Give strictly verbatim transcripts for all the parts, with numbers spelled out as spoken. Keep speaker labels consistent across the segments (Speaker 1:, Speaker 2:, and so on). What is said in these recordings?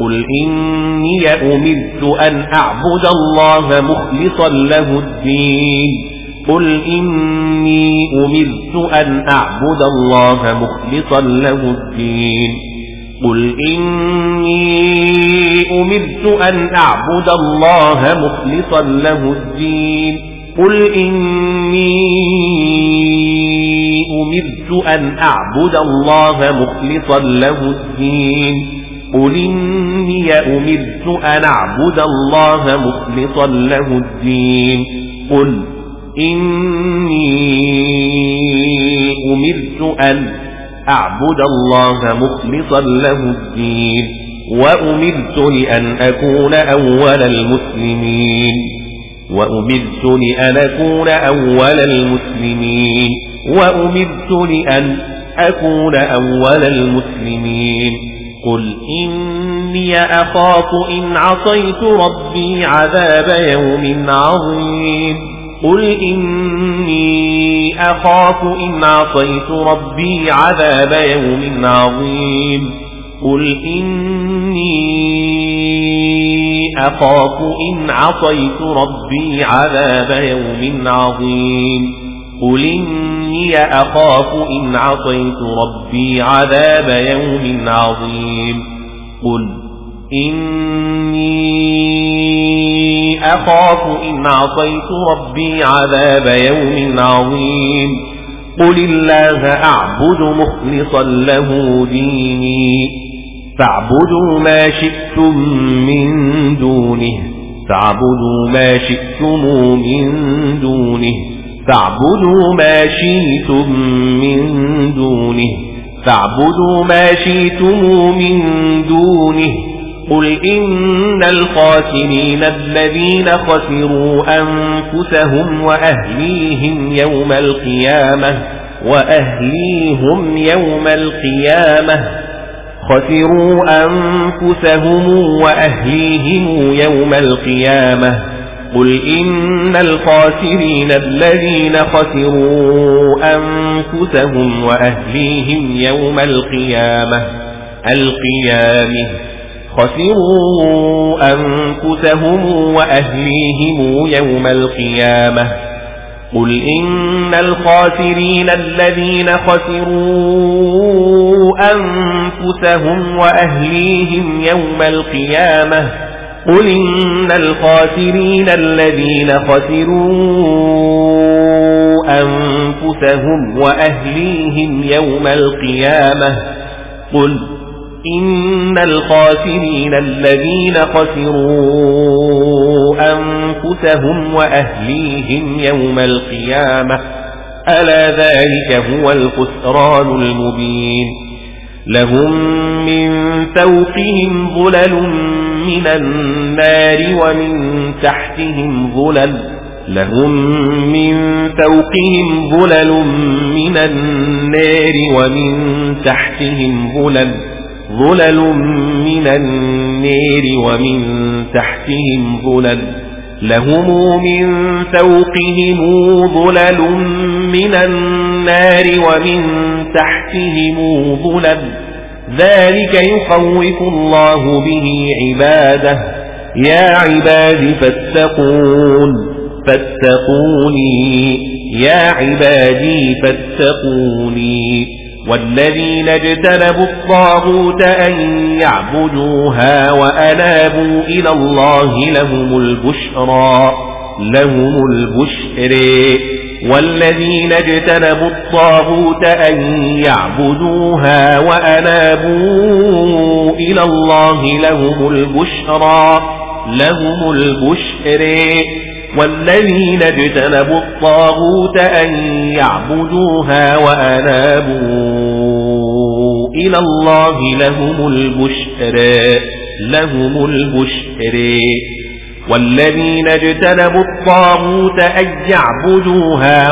Speaker 1: قل إني أمرت أن أعبد الله مخلصا له الدين قل إني أمرت أن أعبد الله مخلصا له الدين قل إني أمرت أن أعبد الله مخلصا له الدين قل إني أمرت أن أعبد الله مخلصا له الدين قل إني أمرت أن أعبد الله مخلصا له الدين قل إني أمرت أن أعبد الله مخلصا له الدين وأمرت لأن أكون أول المسلمين وأمرت لأن أكون أول المسلمين وأمرت لأن أكون أول المسلمين قل إني أخاف إن عصيت ربي عذاب يوم عظيم قل إني أخاف إن عصيت ربي عذاب يوم عظيم قل إني أخاف إن عصيت ربي عذاب يوم عظيم قل إني أخاف إن عصيت ربي عذاب يوم عظيم قل إني أخاف إن عصيت ربي عذاب يوم عظيم قل الله أعبد مخلصا له ديني فاعبدوا ما شئتم من دونه فاعبدوا ما شئتم من دونه فاعبدوا ما شئتم من دونه فاعبدوا ما شئتم من دونه قل إن الخاسرين الذين خسروا أنفسهم وأهليهم يوم القيامة وأهليهم يوم القيامة خسروا أنفسهم وأهليهم يوم القيامة قل إن الخاسرين الذين خسروا أنفسهم وأهليهم يوم القيامة القيامة خسروا أنفسهم وأهليهم يوم القيامة قل إن الخاسرين الذين خسروا أنفسهم وأهليهم يوم القيامة قل إن الخاسرين الذين خسروا أنفسهم وأهليهم يوم القيامة قل إن الخاسرين الذين خسروا أنفسهم وأهليهم يوم القيامة ألا ذلك هو الخسران المبين لهم من فوقهم ظلل من النار ومن تحتهم ظلل لهم من فوقهم ظلل من النار ومن تحتهم ظلل ظلل من النار ومن تحتهم ظلل لهم من فوقهم ظلل من النار ومن تحتهم ظلل ذلك يخوف الله به عباده يا عباد فاتقون فاتقوني يا عبادي فاتقوني والذين اجتنبوا الطاغوت أن يعبدوها وأنابوا إلى الله لهم البشرى لهم البشر والذين اجتنبوا الطاغوت أن يعبدوها وأنابوا إلى الله لهم البشرى لهم البشر والذين اجتنبوا الطاغوت أن يعبدوها وأنابوا إلى الله لهم البشر لهم البشر والذين اجتنبوا الطاغوت أن يعبدوها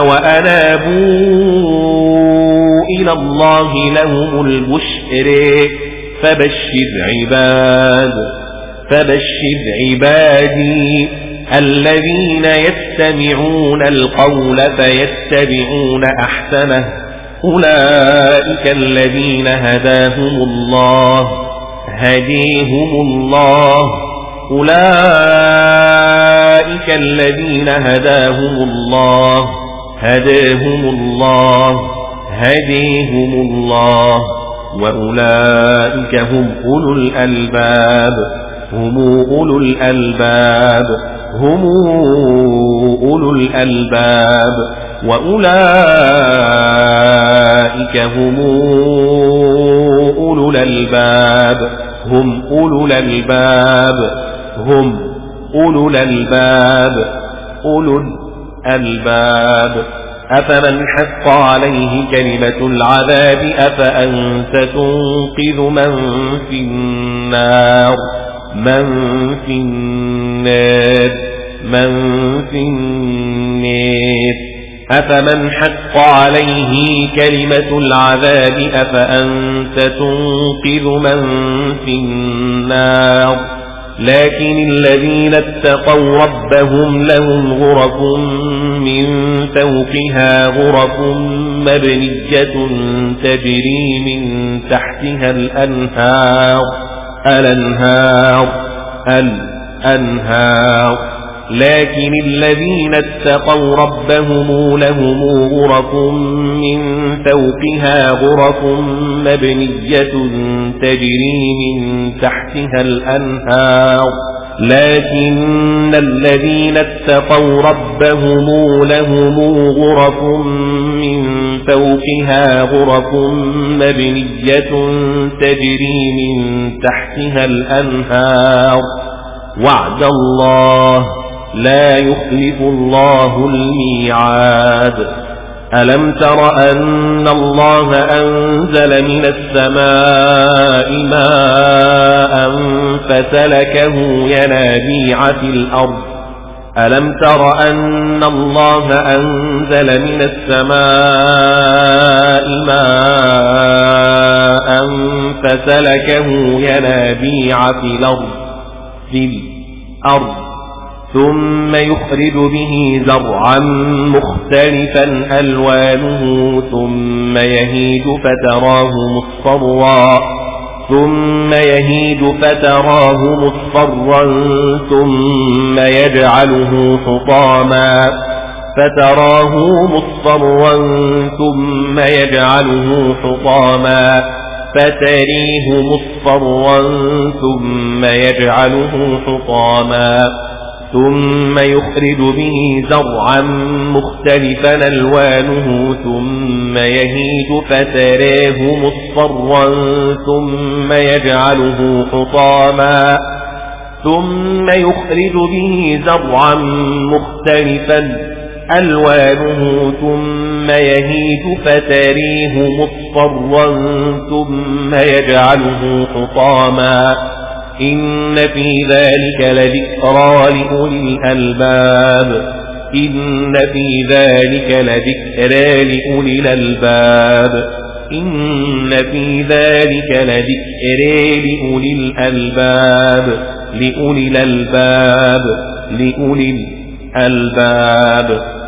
Speaker 1: وأنابوا إلى الله لهم البشر فبشر عباد فبشر عبادي الذين يستمعون القول فيتبعون أحسنه أولئك الذين هداهم الله هديهم الله أولئك الذين هداهم الله هداهم الله هديهم الله وأولئك هم أولو الألباب هم أولو الألباب هم أولو الألباب وأولئك هم أولو الألباب هم أولو الألباب هم أولو الألباب أولو الألباب أفمن حق عليه كلمة العذاب أفأنت تنقذ من في النار من في النار من في النار أفمن حق عليه كلمة العذاب أفأنت تنقذ من في النار لكن الذين اتقوا ربهم لهم غرف من فوقها غرف مبنية تجري من تحتها الأنهار الأنهار الأنهار لكن الذين اتقوا ربهم لهم غرف من فوقها غرف مبنية تجري من تحتها الأنهار لكن الذين اتقوا ربهم لهم غرف من فوقها غرف مبنية تجري من تحتها الأنهار وعد الله لا يخلف الله الميعاد ألم تر أن الله أنزل من السماء ماء فسلكه ينابيع في الأرض ألم تر أن الله أنزل من السماء ماء فسلكه ينابيع في الأرض في الأرض ثم يخرج به زرعا مختلفا ألوانه ثم يهيج فتراه مصفرا ثم يهيج فتراه مصفرا ثم يجعله حطاما فتراه مصفرا ثم يجعله حطاما فتريه مصفرا ثم يجعله حطاما ثم يخرج به زرعا مختلفا ألوانه ثم يهيج فتراه مصفرا ثم يجعله حطاما ثم يخرج به زرعا مختلفا ألوانه ثم يهيج فتريه مصفرا ثم يجعله حطاما إن في ذلك لذكرى لأولي الألباب إن في ذلك لذكرى لأولي الألباب إن في ذلك لذكرى لأولي الألباب لأولي الألباب لأولي الألباب